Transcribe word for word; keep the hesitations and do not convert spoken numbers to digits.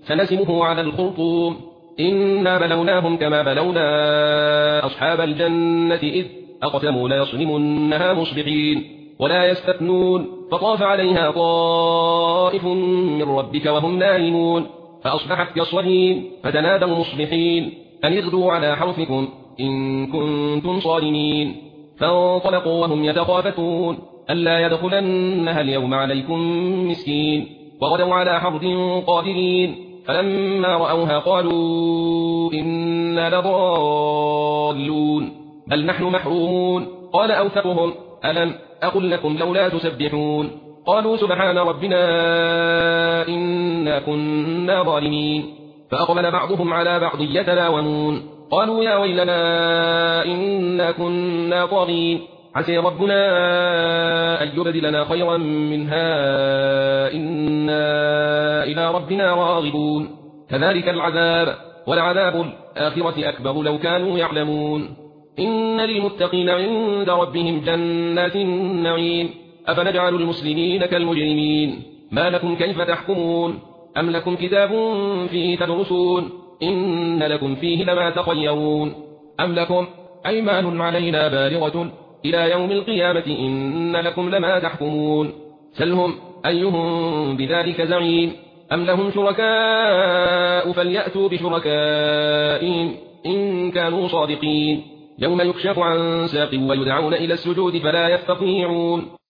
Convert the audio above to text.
سنسمه على الخرطوم إنا بلوناهم كما بلونا أصحاب الجنة إذ أقسموا ليصرمنها مصبحين ولا يستثنون فطاف عليها طائف من ربك وهم نائمون فأصبحت كالصريم فتنادوا مصبحين أن اغدوا على حرثكم إن كنتم صارمين فانطلقوا وهم يتخافتون ألا يدخلنها اليوم عليكم مسكين وغدوا على حرد قادرين فلما رأوها قالوا إنا لضالون بل نحن محرومون قال أوثقهم ألم أقل لكم لولا تسبحون قالوا سبحان ربنا إنا كنا ظالمين فأقبل بعضهم على بعض يتلاومون قالوا يا ويلنا إنا كنا طاغين عسى ربنا أن يبدلنا خيرا منها إنا إلى ربنا راغبون كذلك العذاب والعذاب الآخرة أكبر لو كانوا يعلمون إن للمتقين عند ربهم جنات النعيم أفنجعل المسلمين كالمجرمين ما لكم كيف تحكمون أم لكم كتاب فيه تدرسون إن لكم فيه لما تخيرون أم لكم أيمان علينا بالغة إلى يوم القيامة إن لكم لما تحكمون سلهم أيهم بذلك زعيم أم لهم شركاء فليأتوا بشركائهم إن كانوا صادقين يوم يكشف عن ساق ويدعون إلى السجود فلا يستطيعون